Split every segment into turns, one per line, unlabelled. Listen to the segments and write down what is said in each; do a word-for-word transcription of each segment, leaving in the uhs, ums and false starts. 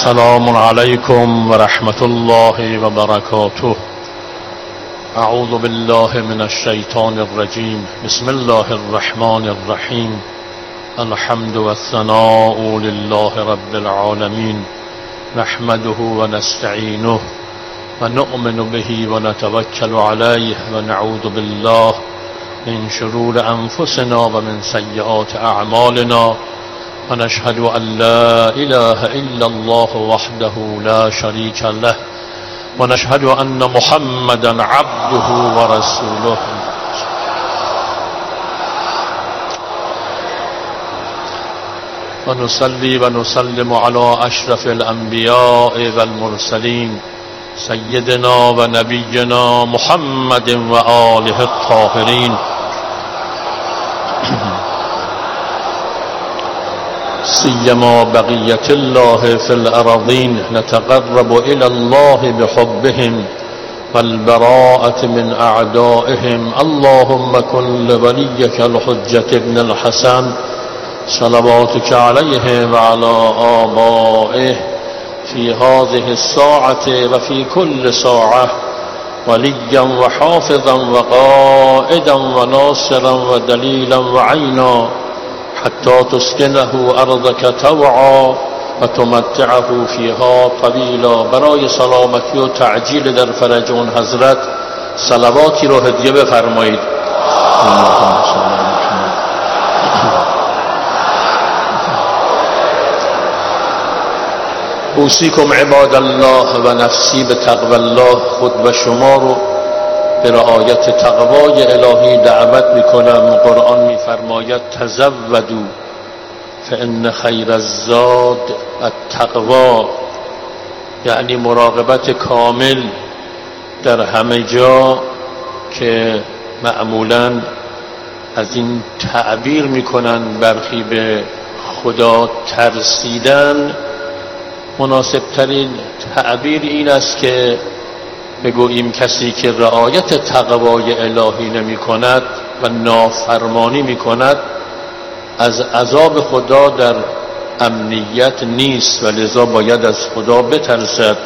السلام عليكم ورحمة الله وبركاته. أعوذ بالله من الشيطان الرجيم. بسم الله الرحمن الرحيم. الحمد والثناء لله رب العالمين، نحمده ونستعينه ونؤمن به ونتوكل عليه ونعوذ بالله من شرور أنفسنا ومن سيئات أعمالنا، ونشهد أن لا إله إلا الله وحده لا شريك له، ونشهد أن محمدا عبده ورسوله. ونصلي ونسلم على أشرف الأنبياء والمرسلين سيدنا ونبينا محمد وآله الطاهرين، سيما بقية الله في الأراضين. نتقرب إلى الله بحبهم والبراءة من أعدائهم. اللهم كن لوليك الحجة ابن الحسن صلواتك عليه وعلى آبائه في هذه الساعة وفي كل ساعة وليا وحافظا وقائدا وناصرا ودليلا وعينا، حتى تسكنه أرضك طوعا وتمتعه فيها طویلا. برای سلامتی و تعجیل در فرج اون حضرت صلواتی رو هدیه بفرمایید. اوصیکم عباد الله و نفسی به تقوی الله. خود و شما رو به رعایت تقوای الهی دعوت میکنم. قرآن میفرماید تزودوا فان خیر الزاد التقوا، یعنی مراقبت کامل در همه جا، که معمولا از این تعبیر میکنن برخی به خدا ترسیدن. مناسب ترین تعبیر این است که بگوییم کسی که رعایت تقوای الهی نمی کند و نافرمانی می کند از عذاب خدا در امنیت نیست و لذا باید از خدا بترسد.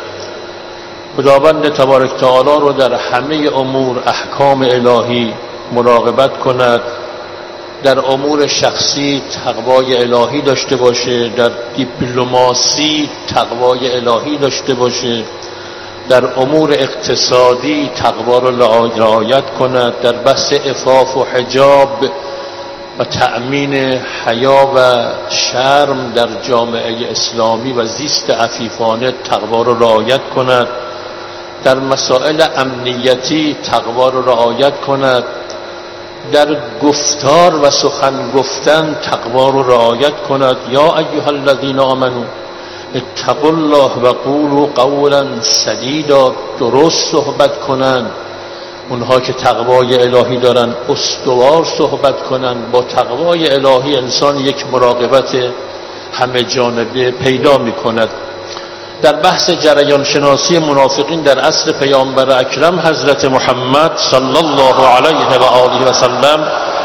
خداوند تبارک تعالی رو در همه امور احکام الهی مراقبت کند، در امور شخصی تقوای الهی داشته باشه، در دیپلماسی تقوای الهی داشته باشه، در امور اقتصادی تقوا را رعایت کند، در بحث عفاف و حجاب و تأمین حیا و شرم در جامعه اسلامی و زیست عفیفانه تقوا را رعایت کند، در مسائل امنیتی تقوا را رعایت کند، در گفتار و سخن گفتن تقوا را رعایت کند. یا ایها الذین آمنوا اتقوا الله و قولوا قولا سدیدا. درست صحبت کنند. اونها که تقوای الهی دارن استوار صحبت کنند. با تقوای الهی انسان یک مراقبت همه جانبه پیدا می کند. در بحث جریان شناسی منافقین در عصر پیامبر اکرم حضرت محمد صلی الله علیه و آله و سلم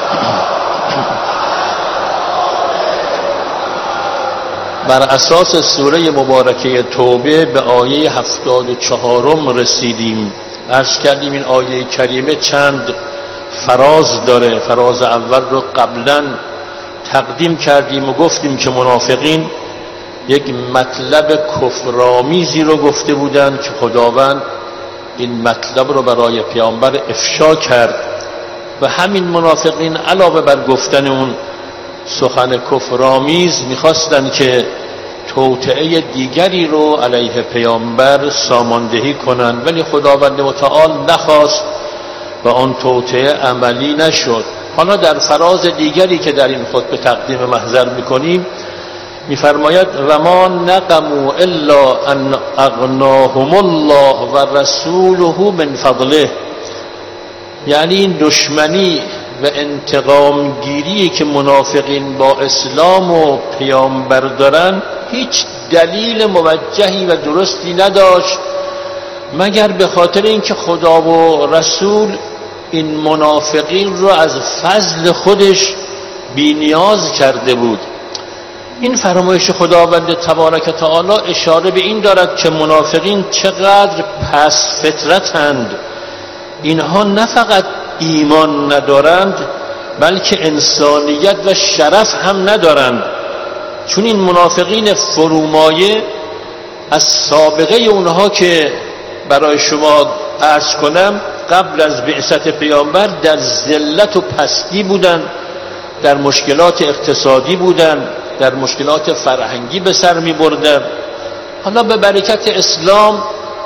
بر اساس سوره مبارکه توبه به آیه هفتاد و چهارم رسیدیم. عرض کردیم این آیه کریمه چند فراز داره. فراز اول رو قبلا تقدیم کردیم و گفتیم که منافقین یک مطلب کفرآمیزی رو گفته بودند که خداوند این مطلب رو برای پیامبر افشا کرد و همین منافقین علاوه بر گفتن اون سخن کفرآمیز میخواستند که توطئه دیگری رو علیه پیامبر ساماندهی کنند، ولی خداوند متعال نخواست و آن توطئه عملی نشد. حالا در فراز دیگری که در این خطبه تقدیم محضر میکنیم میفرماید و ما نقموا الا ان اغناهم الله و رسوله من فضله، یعنی این دشمنی و انتقام گیری که منافقین با اسلام و پیامبر دارن هیچ دلیل موجهی و درستی نداشت مگر به خاطر اینکه خدا و رسول این منافقین رو از فضل خودش بی نیاز کرده بود. این فرمایش خداوند تبارک تعالی اشاره به این دارد که منافقین چقدر پس فطرتند. اینها نه فقط ایمان ندارند بلکه انسانیت و شرف هم ندارند، چون این منافقین فرومایه از سابقه اونها که برای شما عرض کنم قبل از بعثت پیامبر در ذلت و پستی بودند، در مشکلات اقتصادی بودند، در مشکلات فرهنگی به سر می بردند. حالا به برکت اسلام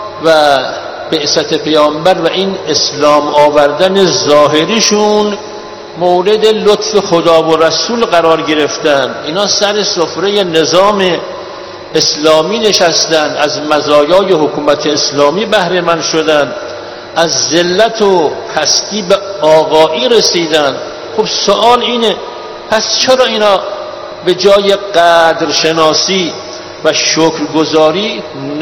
و بعثت پیامبر و این اسلام آوردن ظاهریشون مورد لطف خدا و رسول قرار گرفتن. اینا سر سفره نظام اسلامی نشستن، از مزایای حکومت اسلامی بهره مند شدن، از ذلت و پستی به آقایی رسیدن. خب سوال اینه، پس چرا اینا به جای قدرشناسی و شکرگزاری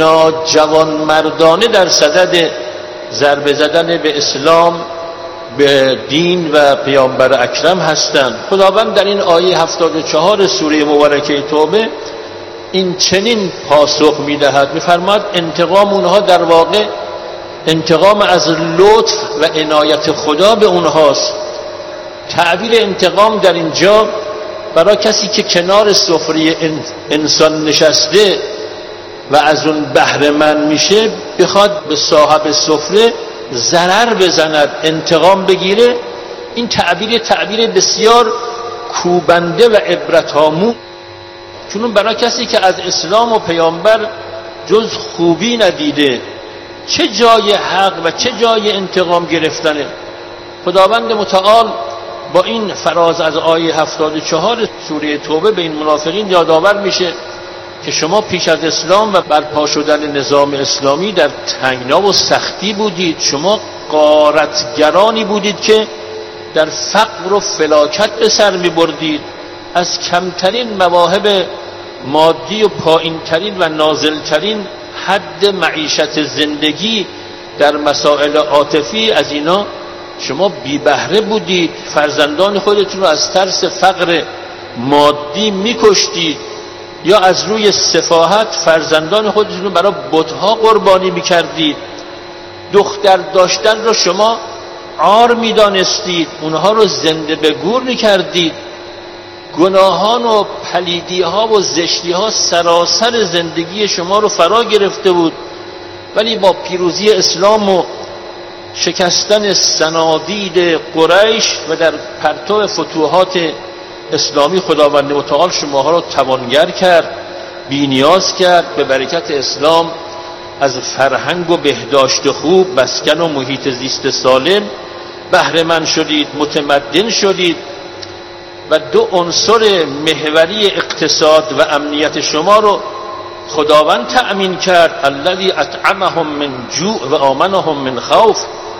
ناجوانمردانه در صدد ضربه زدن به اسلام، به دین و پیامبر اکرم هستند؟ خداوند در این آیه هفتاد و چهار سوره مبارکه توبه این چنین پاسخ میدهد، میفرماید انتقام اونها در واقع انتقام از لطف و عنایت خدا به اونهاست. تعبیر انتقام در اینجا برای کسی که کنار سفره انسان نشسته و از اون بهره مند میشه بخواد به صاحب سفره ضرر بزند، انتقام بگیره، این تعبیر تعبیر بسیار کوبنده و عبرت‌آموز، چون برای کسی که از اسلام و پیامبر جز خوبی ندیده چه جای حق و چه جای انتقام گرفتنه. خداوند متعال با این فراز از آیه هفتاد و چهار سوره توبه به این منافقین یادآور میشه که شما پیش از اسلام و برپا شدن نظام اسلامی در تنگنا و سختی بودید، شما غارتگرانی بودید که در فقر و فلاکت به سر می بردید، از کمترین مواهب مادی و پایینترین و نازلترین حد معیشت زندگی در مسائل عاطفی از اینا شما بی بهره بودید، فرزندان خودتون رو از ترس فقر مادی میکشتید یا از روی سفاهت فرزندان خودتون رو برای بت‌ها قربانی میکردید. دختر داشتن رو شما عار میدانستید، اونها رو زنده به گور میکردید. گناهان و پلیدی ها و زشتی ها سراسر زندگی شما رو فرا گرفته بود، ولی با پیروزی اسلام و شکستن صنادید قریش و در پرتو فتوحات اسلامی خداوند متعال شماها رو توانگر کرد، بی نیاز کرد. به برکت اسلام از فرهنگ و بهداشت خوب، مسکن و محیط زیست سالم بهره مند شدید، متمدن شدید و دو عنصر محوری اقتصاد و امنیت شما رو خداوند تأمین کرد. الذی اطعمهم من جوع و آمنهم من خوف.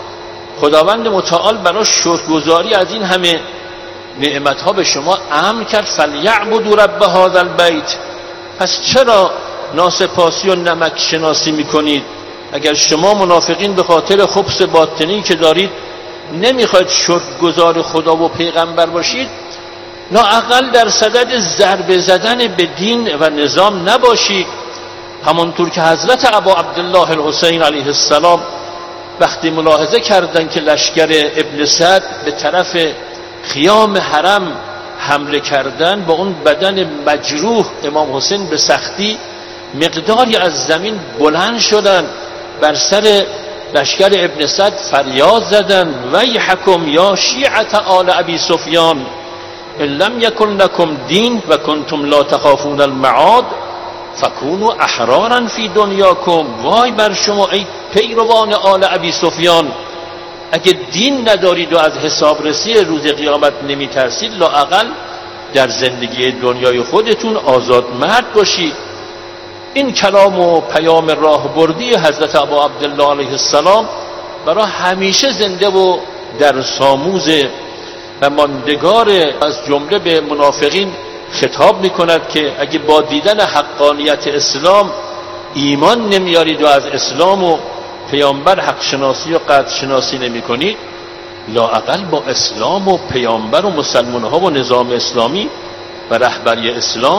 خداوند متعال برای شکرگزاری از این همه نعمتها به شما امر کرد فلیعبدوا رب هذا البیت. پس چرا ناسپاسی و نمک شناسی میکنید؟ اگر شما منافقین به خاطر خبث باطنی که دارید نمیخواید شکرگزار خدا و پیغمبر باشید، لااقل در صدد ضربه زدن به دین و نظام نباشید. همانطور که حضرت ابا عبدالله الحسین علیه السلام وقتی ملاحظه کردند که لشکر ابن سعد به طرف خیام حرم حمله کردن، با اون بدن مجروح امام حسین به سختی مقداری از زمین بلند شدن، بر سر لشکر ابن سعد فریاد زدن ویحکم یا شیعة آل ابی سفیان ان لم یکن لکم دین و کنتم لا تخافون المعاد فکونوا احرارا فی دنیاکم. وای بر شما ای پیروان آل ابی سفیان، اگه دین ندارید و از حسابرسی روز قیامت نمی ترسید، لااقل در زندگی دنیای خودتون آزاد مرد باشید. این کلام و پیام راهبردی حضرت ابا عبدالله علیه السلام برای همیشه زنده و در ساموز و ماندگار از جمله به منافقین خطاب می کند که اگه با دیدن حقانیت اسلام ایمان نمیارید و از اسلام و پیامبر حق شناسی و قدر شناسی نمی کنید، لااقل با اسلام و پیامبر و مسلمان ها و نظام اسلامی و رهبری اسلام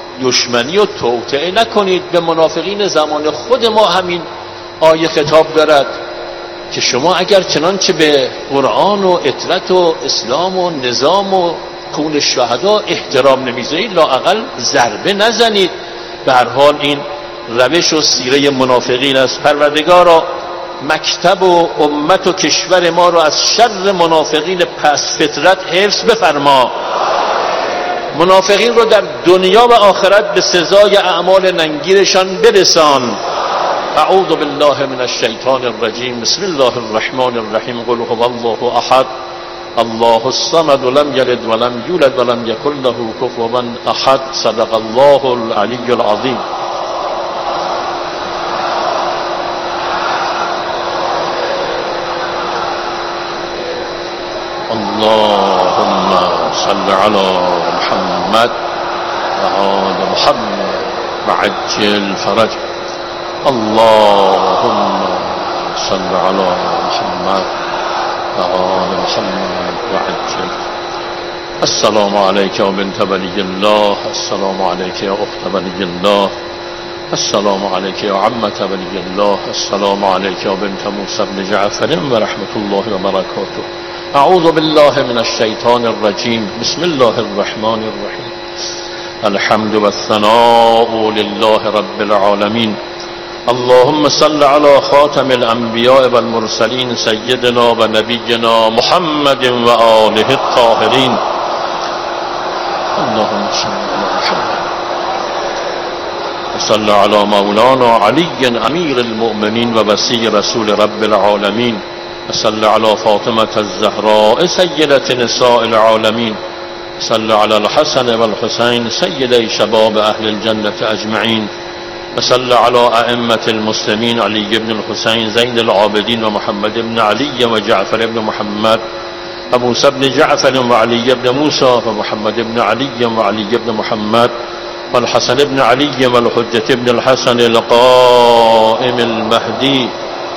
دشمنی و توطئه نکنید. به منافقین زمان خود ما همین آیه خطاب دارد که شما اگر چنانچه به قرآن و عترت و اسلام و نظام و خون شهدا احترام نمیذارید، لااقل ضربه نزنید. به هر حال این روش و سیره منافقین است. پروردگارا مکتب و امت و کشور ما را از شر منافقین پس فطرت حفظ بفرما. منافقین رو در دنیا و آخرت به سزای اعمال ننگیرشان برسان. اعوذ بالله من الشیطان الرجیم. بسم الله الرحمن الرحیم. قل هو الله احد الله الصمد لم یلد ولم یولد ولم یکن له کفوا احد. صدق الله العلی العظیم. اللهم صل على محمد وآل محمد وعجل فرج. اللهم صل على محمد وآل محمد وعجل. السلام عليك يا بنت ولي الله. السلام عليك يا أخت ولي الله. السلام عليك يا عمة ولي الله. السلام عليك يا بنت موسى بن جعفر ورحمة الله وبركاته. اعوذ بالله من الشیطان الرجیم. بسم الله الرحمن الرحیم. الحمد والثناء لله رب العالمین. اللهم صل على خاتم الانبیاء والمرسلین سیدنا و نبینا محمد و آله الطاهرین. اللهم صل على محمد وصل على مولانا علی امیر المؤمنین و وصی رسول رب العالمین. صل على فاطمة الزهراء سيدة نساء العالمين. صل على الحسن والحسين سيدي شباب أهل الجنة أجمعين. وصل على أئمة المسلمين علي بن الحسين زين العابدين ومحمد بن علي وجعفر بن محمد وموسى بن جعفر وعلي بن موسى ومحمد بن علي وعلي بن محمد والحسن بن علي والحجة بن الحسن القائم المهدي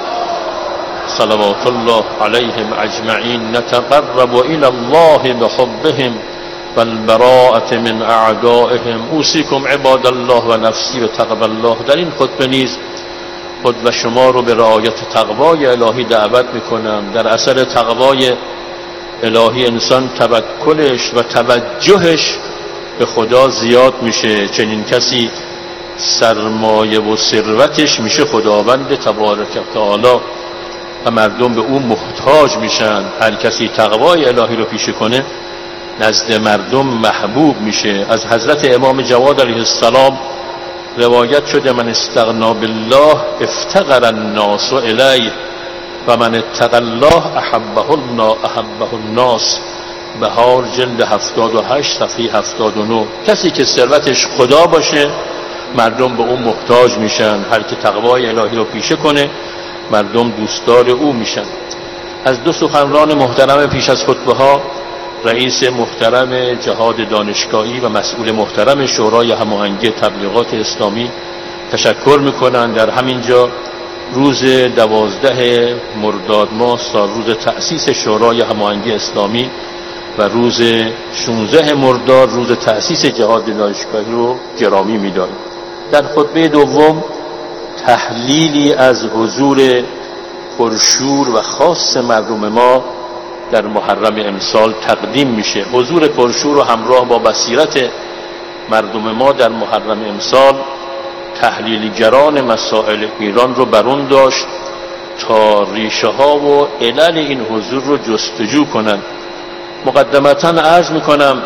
صلوات الله عليهم أجمعين. نتقرب إلى الله بحبهم والبراءة من أعدائهم. أوصيكم عباد الله و نفسی به تقوی الله. در این خطبه نیز خود و شما رو به رعایت تقوای الهی دعوت میکنم. در اثر تقوای الهی انسان توکلش و توجهش به خدا زیاد میشه. چنین کسی سرمایه و ثروتش میشه خداوند تبارک و تعالی و مردم به او محتاج میشن. هر کسی تقوای الهی رو پیشه کنه نزد مردم محبوب میشه. از حضرت امام جواد علیه السلام روایت شده من استغنا بالله افتقر الناس الیه و من اتقى الله احبه احبه الناس. بهار جلد هفتاد و هشت صفحه هفتاد و نه. کسی که ثروتش خدا باشه مردم به اون محتاج میشن. هر که تقوای الهی رو پیشه کنه مردم دوستدار او میشن. از دو سخنران محترم پیش از خطبه ها، رئیس محترم جهاد دانشگاهی و مسئول محترم شورای هماهنگی تبلیغات اسلامی تشکر میکنن. در همینجا روز دوازده مرداد ماه سال روز تأسیس شورای هماهنگی اسلامی و روز شانزده مرداد روز تأسیس جهاد دانشگاهی رو گرامی میداریم. در خطبه دوم تحلیلی از حضور پرشور و خاص مردم ما در محرم امسال تقدیم میشه. حضور پرشور و همراه با بصیرت مردم ما در محرم امسال تحلیلگران مسائل ایران رو برون داشت تا ریشه ها و علل این حضور رو جستجو کنند. مقدمتاً عرض میکنم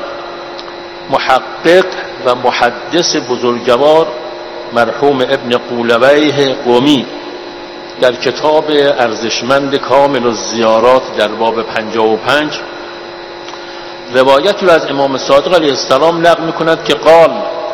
محقق و محدث بزرگوار مرحوم ابن قولویه قمی در کتاب ارزشمند کامل الزیارات در باب پنجاه و پنج روایتی را از امام صادق علیه السلام نقل میکند که قال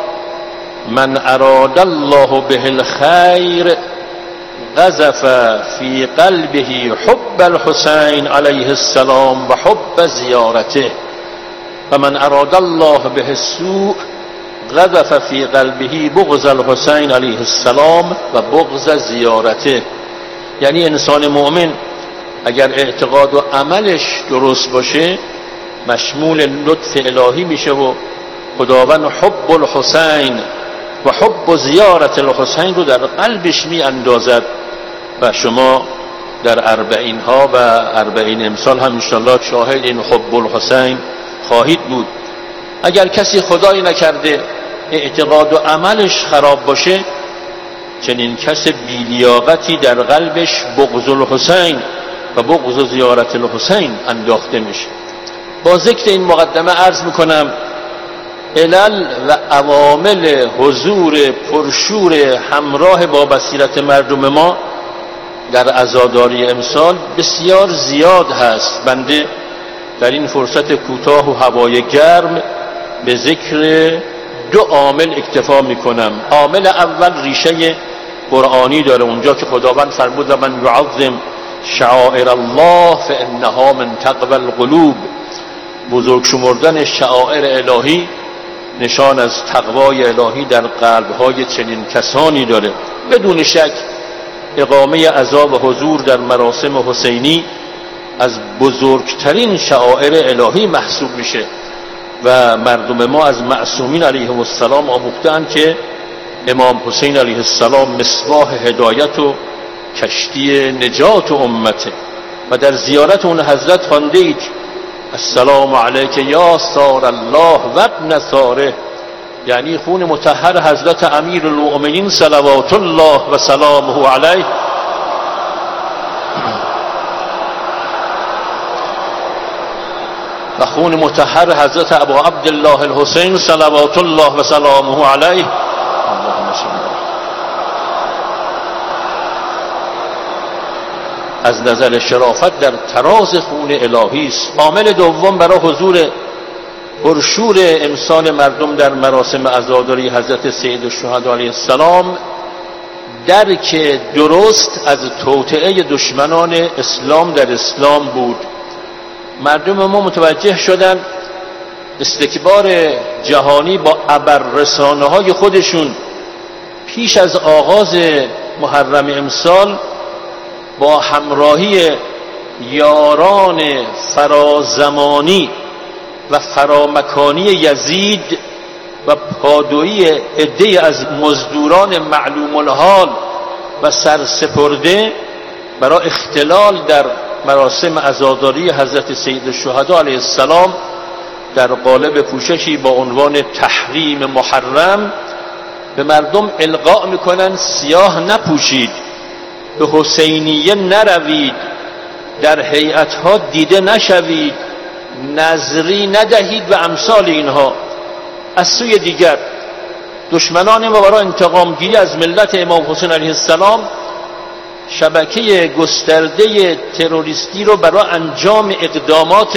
من اراد الله به الخیر قذف فی قلبه حب الحسین علیه السلام و حب زیارته و من اراد الله به السوء قذف فی قلبه بغض الحسین علیه السلام و بغض زیارته. یعنی انسان مؤمن اگر اعتقاد و عملش درست باشه مشمول لطف الهی میشه و خداوند حب الحسین و حب زیارت الحسین رو در قلبش می اندازد و شما در اربعین ها و اربعین امسال هم انشاءالله شاهد این حب الحسین خواهید بود. اگر کسی خدایی نکرده اعتقاد و عملش خراب باشه، چنین کس بی‌لیاقتی در قلبش بغض الحسین و بغض زیارت الحسین انداخته میشه. با ذکر این مقدمه عرض میکنم علل و عوامل حضور پرشور همراه با بصیرت مردم ما در عزاداری امسال بسیار زیاد هست. بنده در این فرصت کوتاه و هوای گرم به ذکر دو عامل اکتفا میکنم. عامل اول ریشه قرآنی داره، اونجا که خداوند فرمود من یعظم شعائر الله فانها من تقوی القلوب. بزرگ شمردن شعائر الهی نشان از تقوای الهی در قلب‌های چنین کسانی داره. بدون شک اقامه عزا و حضور در مراسم حسینی از بزرگترین شعائر الهی محسوب میشه و مردم ما از معصومین علیهم السلام آموختند که امام حسین علیه السلام مصباح هدایت و کشتی نجات امته و در زیارت اون حضرت خوانده اید السلام علیک یا سار الله و ابن ساره، یعنی خون مطهر حضرت امیر المؤمنین صلوات الله و سلامه علیه و خون مطهر حضرت ابو عبدالله الحسین صلوات الله و سلامه علیه. از نظر شرافت در تراز خون الهی است. عامل دوم برای حضور پرشور امسال مردم در مراسم عزاداری حضرت سید الشهدا علیه السلام درک درست از توطئه دشمنان اسلام در اسلام بود. مردم ما متوجه شدن استکبار جهانی با ابررسانه های خودشون پیش از آغاز محرم امسال با همراهی یاران فرازمانی و فرامکانی یزید و پادویی عده‌ای از مزدوران معلوم الحال و سرسپرده برای اختلال در مراسم عزاداری حضرت سید الشهدا علیه السلام در قالب پوششی با عنوان تحریم محرم به مردم القا میکنن سیاه نپوشید، به حسینیه نروید، در هیئتها دیده نشوید، نظری ندهید و امثال اینها. از سوی دیگر دشمنان ما برای انتقام گیری از ملت امام حسین علیه السلام شبکه گسترده تروریستی رو برای انجام اقدامات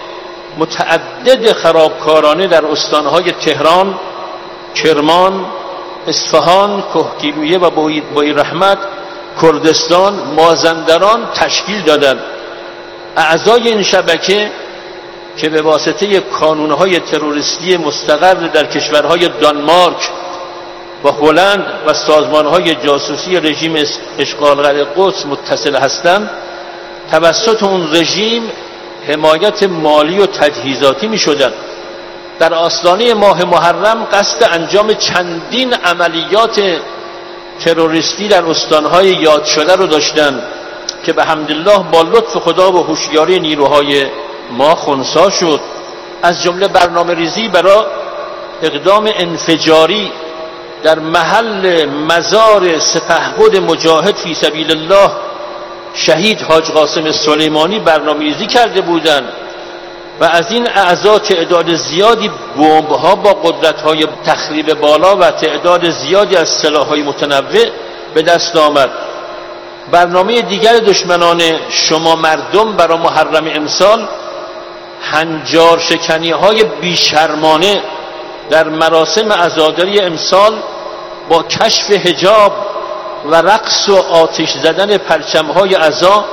متعدد خرابکارانه در استانهای تهران، کرمان، اصفهان، کهگیلویه و بوی رحمت، کردستان، مازندران تشکیل دادند. اعضای این شبکه که به واسطه کانونهای تروریستی مستقر در کشورهای دانمارک و هلند و سازمانهای جاسوسی رژیم اشغالگر قدس متصل هستند، توسط اون رژیم حمایت مالی و تجهیزاتی می شدند. در آستانه ماه محرم قصد انجام چندین عملیات تروریستی در استانهای یاد شده رو داشتند که به حمدالله با لطف خدا و هوشیاری نیروهای ما خنثی شد. از جمله برنامه ریزی برای اقدام انفجاری در محل مزار سپهبد مجاهد فی سبیل الله شهید حاج قاسم سلیمانی برنامه ریزی کرده بودند و از این اعضا تعداد زیادی بمب‌ها با قدرت‌های تخریب بالا و تعداد زیادی از سلاح‌های متنوع به دست آمد. برنامه دیگر دشمنان شما مردم برای محرم امسال هنجار شکنی‌های بیشرمانه در مراسم عزاداری امسال با کشف حجاب و رقص و آتش زدن پرچم‌های عزا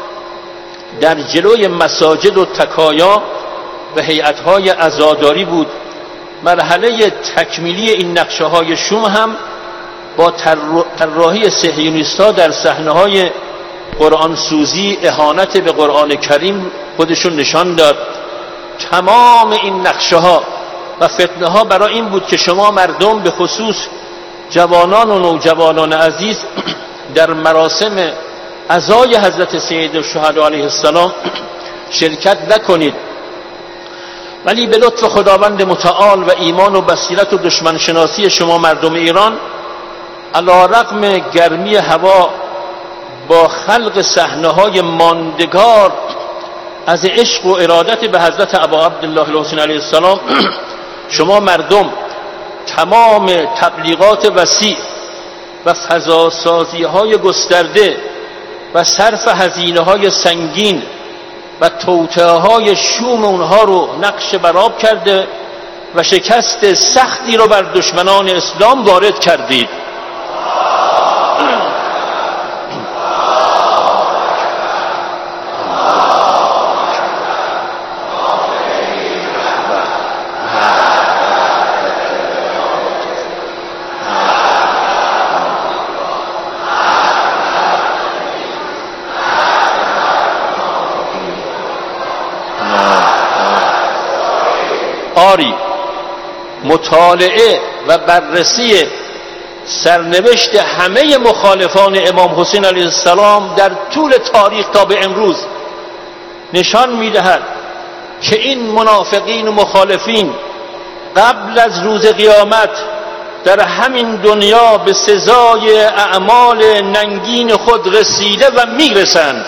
در جلوی مساجد و تکایا و هیئت‌های عزاداری بود. مرحله تکمیلی این نقشه‌های شوم هم با طراحی صهیونیست‌ها در صحنه‌های قرآن سوزی، اهانت به قرآن کریم خودشون نشان داد. تمام این نقشه‌ها و فتنه ها برای این بود که شما مردم، به خصوص جوانان و نوجوانان عزیز، در مراسم عزای حضرت سید الشهدا علیه السلام شرکت نکنید. ولی به لطف خداوند متعال و ایمان و بصیرت و دشمن شناسی شما مردم ایران، علی رغم گرمی هوا، با خلق صحنه‌های ماندگار از عشق و ارادت به حضرت ابا عبدالله الحسین علیه السلام، شما مردم تمام تبلیغات وسیع و فضاسازی‌های گسترده و صرف هزینه‌های سنگین و توطئه‌های شوم اونها رو نقش برآب کرده و شکست سختی رو بر دشمنان اسلام وارد کردید. آری، مطالعه و بررسی سرنوشت همه مخالفان امام حسین علیه السلام در طول تاریخ تا به امروز نشان می‌دهد که این منافقین و مخالفین قبل از روز قیامت در همین دنیا به سزای اعمال ننگین خود رسیده و میرسند.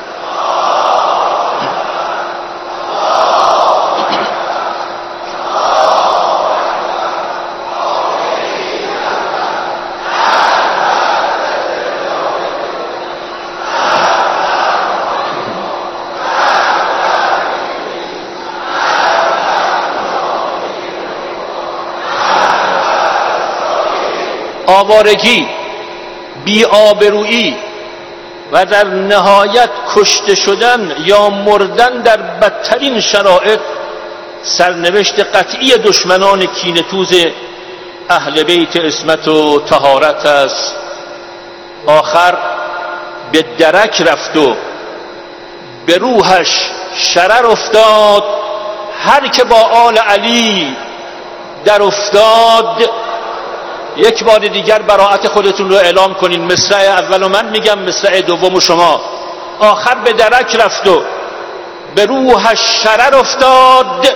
آوارگی، بی‌آبرویی و در نهایت کشته شدن یا مردن در بدترین شرایط سرنوشت قطعی دشمنان کینه‌توز اهل بیت عصمت و طهارت است. آخر به درک رفت و به روحش شرر افتاد هر که با آل علی در افتاد. یک بار دیگر براءت خودتون رو اعلام کنین. مصرع اول من میگم، مصرع دوم شما. آخر به درک رفت و به روحش شرر افتاد.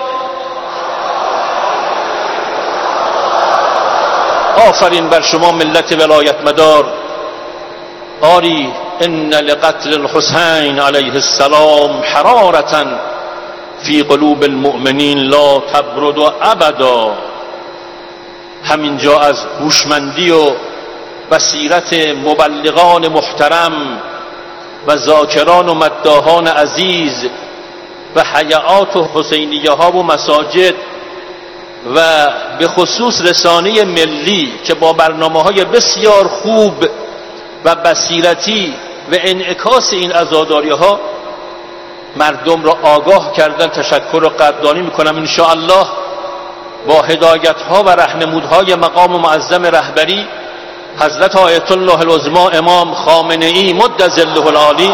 آفرین بر شما ملت ولایت مدار. آری، ان لقتل الحسین علیه السلام حرارة فی قلوب المؤمنین لا تبرد ابدا. همینجا از هوشمندی و بصیرت مبلغان محترم و ذاکران و مداحان عزیز و حیات و حسینیه ها و مساجد و به خصوص رسانه ملی که با برنامه های بسیار خوب و بصیرتی و انعکاس این عزاداری ها مردم را آگاه کردن، تشکر و قدردانی میکنم. ان شاء الله با هدایت ها و راهنمودهای مقام معظم رهبری حضرت آیت الله العظما امام خامنه ای مد ظله العالی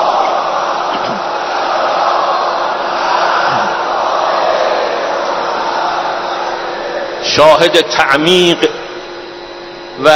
شاهد تعمیق و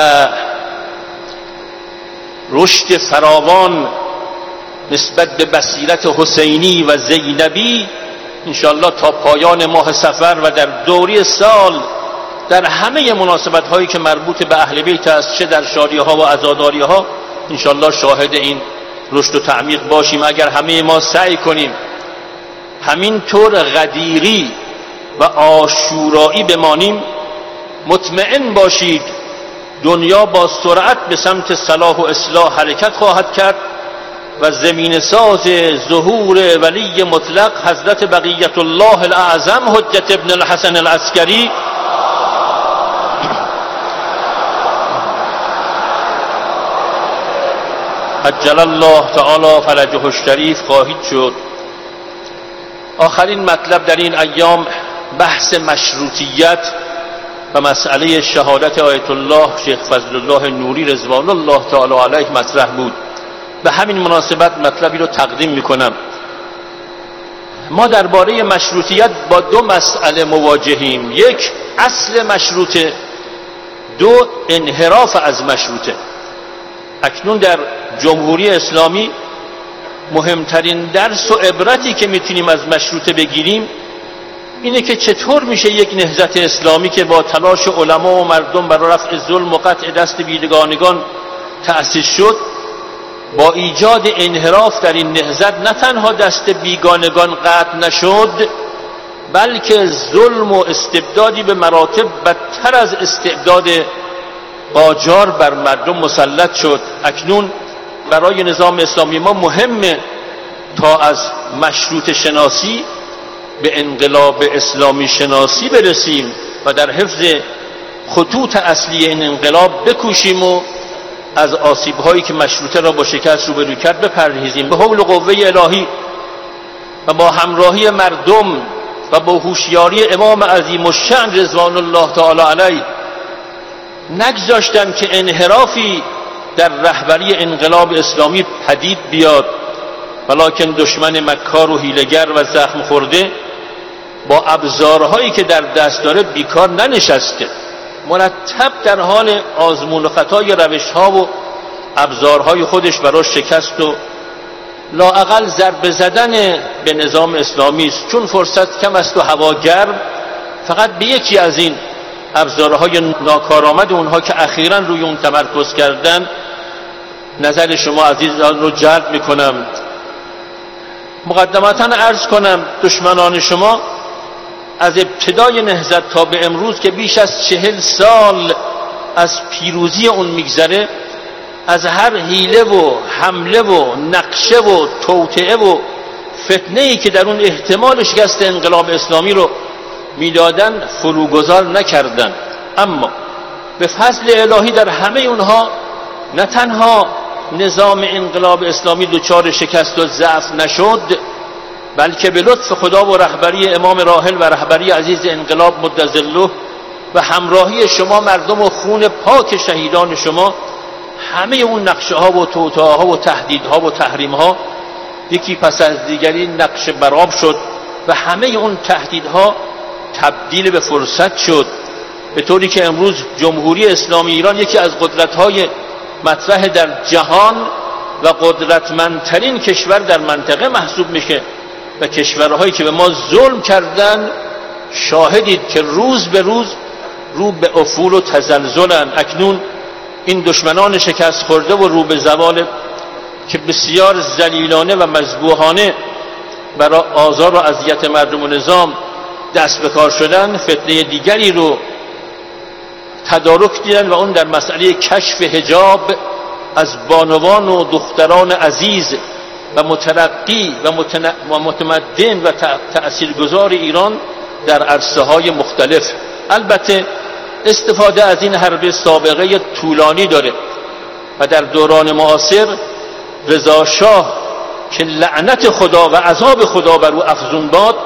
رشد فراوان نسبت به بصیرت حسینی و زینبی انشاءالله تا پایان ماه صفر و در دوری سال در همه مناسبت هایی که مربوط به اهل بیت است، چه در شادی ها و عزاداری ها، انشاءالله شاهد این رشد و تعمیق باشیم. اگر همه ما سعی کنیم همین طور غدیری و آشورایی بمانیم، مطمئن باشید دنیا با سرعت به سمت صلاح و اصلاح حرکت خواهد کرد و زمین ساز ظهور ولی مطلق حضرت بقیت الله الاعظم حجت ابن الحسن العسکری عجل الله تعالی فرجه الشریف خواهید شد. آخرین مطلب در این ایام بحث مشروطیت و مسئله شهادت آیت الله شیخ فضل الله نوری رضوان الله تعالی علیه مطرح بود. به همین مناسبت مطلبی رو تقدیم میکنم. ما درباره مشروطیت با دو مسئله مواجهیم: یک، اصل مشروطه، دو، انحراف از مشروطه. اکنون در جمهوری اسلامی مهمترین درس و عبرتی که میتونیم از مشروطه بگیریم اینه که چطور میشه یک نهضت اسلامی که با تلاش علما و مردم برای رفع ظلم و قطع دست بیگانگان تأسیس شد، با ایجاد انحراف در این نهضت نه تنها دست بیگانگان قطع نشد، بلکه ظلم و استبدادی به مراتب بدتر از استبداد قاجار بر مردم مسلط شد. اکنون برای نظام اسلامی ما مهمه تا از مشروط شناسی به انقلاب اسلامی شناسی برسیم و در حفظ خطوط اصلی این انقلاب بکوشیم و از آسیب‌هایی که مشروطه را با شکست روبرو کرد بپرهیزیم. به حول و قوه الهی و با همراهی مردم و با هوشیاری امام عظیم الشأن رضوان الله تعالی علیه نگذاشتن که انحرافی در رهبری انقلاب اسلامی پدید بیاد، ولکن دشمن مکار و حیله‌گر و زخم خورده با ابزارهایی که در دست داره بیکار ننشسته، مرتب در حال آزمون و خطای روش‌ها و ابزارهای خودش برای شکست و لااقل ضربه زدن به نظام اسلامی است. چون فرصت کم است و هوا گرم، فقط به یکی از این ابزارهای ناکارآمد اونها که اخیراً روی اون تمرکز کردن نظر شما عزیزان رو جلب میکنم. مقدمتاً عرض کنم دشمنان شما از ابتدای نهضت تا به امروز که بیش از چهل سال از پیروزی اون میگذره، از هر حیله و حمله و نقشه و توطئه و فتنه‌ای که در اون احتمال شکست انقلاب اسلامی رو میدادن فروگذار نکردن. اما به فضل الهی در همه اونها نه تنها نظام انقلاب اسلامی دچار شکست و ضعف نشد، بلکه به لطف خدا و رهبری امام راحل و رهبری عزیز انقلاب مدظله و همراهی شما مردم و خون پاک شهیدان شما، همه اون نقشه ها و توطئه ها و تهدیدها و تحریم ها یکی پس از دیگری نقشه برآب شد و همه اون تهدیدها تبدیل به فرصت شد، به طوری که امروز جمهوری اسلامی ایران یکی از قدرت‌های مطرح در جهان و قدرتمندترین کشور در منطقه محسوب میشه و کشورهایی که به ما ظلم کردن شاهدید که روز به روز رو به افول و تزلزلن. اکنون این دشمنان شکست خورده و رو به زوال که بسیار ذلیلانه و مذبوحانه برای آزار و اذیت مردم و نظام دست به کار شدن، فتنه دیگری رو تدارک دیدن و اون در مسئله کشف حجاب از بانوان و دختران عزیز و مترقی و, متن... و متمدن و تأثیرگذار ایران در عرصه های مختلف. البته استفاده از این حرب سابقه طولانی داره و در دوران معاصر رضا شاه که لعنت خدا و عذاب خدا بر او افزون باد،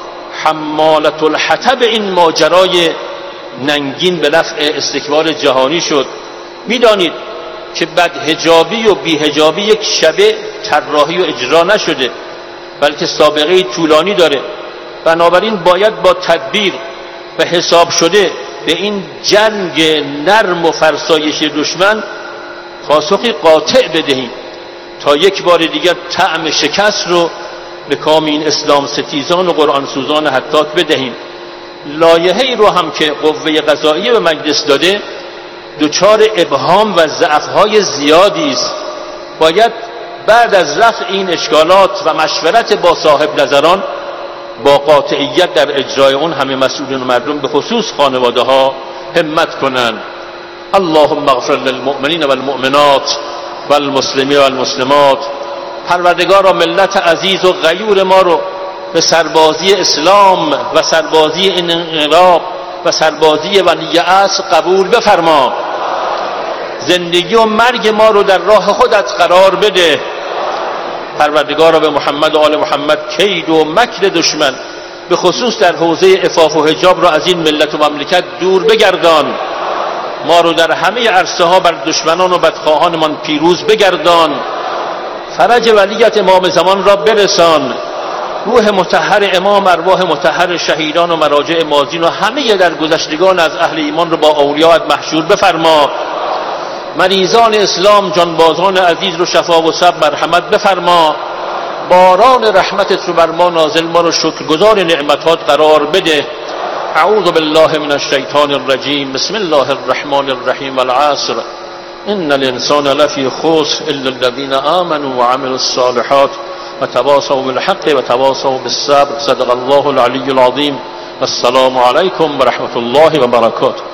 حمالة الحطب این ماجرای ننگین به نفع استکبار جهانی شد. میدانید که بدحجابی و بیحجابی یک شبه طراحی و اجرا نشده، بلکه سابقه طولانی داره. بنابراین باید با تدبیر و حساب شده به این جنگ نرم و فرسایش دشمن پاسخی قاطع بدهیم تا یک بار دیگر طعم شکست رو به کام این اسلام ستیزان و قرآن سوزان حتاک بدهیم. لایحه‌ای رو هم که قوه قضاییه به مجلس داده دچار ابهام و ضعف‌های زیادی است. باید بعد از رفع این اشکالات و مشورت با صاحب نظران با قاطعیت در اجرای اون همه مسئولین و مردم به خصوص خانواده ها همت کنند. اللهم اغفر للمؤمنین والمؤمنات والمسلمین والمسلمات. پروردگارا ملت عزیز و غیور ما رو به سربازی اسلام و سربازی این انقلاب و سربازی ولی عصر قبول بفرما. زندگی و مرگ ما رو در راه خودت قرار بده. پروردگارا به محمد و آل محمد کید و مکر دشمن به خصوص در حوزه عفاف و حجاب را از این ملت و مملکت دور بگردان. ما رو در همه عرصه ها بر دشمنان و بدخواهانمان پیروز بگردان. فرج ولیت امام زمان را برسان. روح مطهر امام، ارواح مطهر شهیدان و مراجع ماضین و همه در گذشتگان از اهل ایمان رو با اولیاءت محشور بفرما. مریضان اسلام، جانبازان عزیز رو شفا و صبر مرحمت بفرما. باران رحمتت رو بر ما نازل، ما رو شکرگزار نعمتات قرار بده. اعوذ بالله من الشیطان الرجیم. بسم الله الرحمن الرحیم. والعصر ان الانسان لفی خسر الا الذین آمنوا وعملوا الصالحات وتواصوا بالحق وتواصوا بالصبر. صدق الله العلی العظیم. السلام علیکم و رحمت الله و برکاته.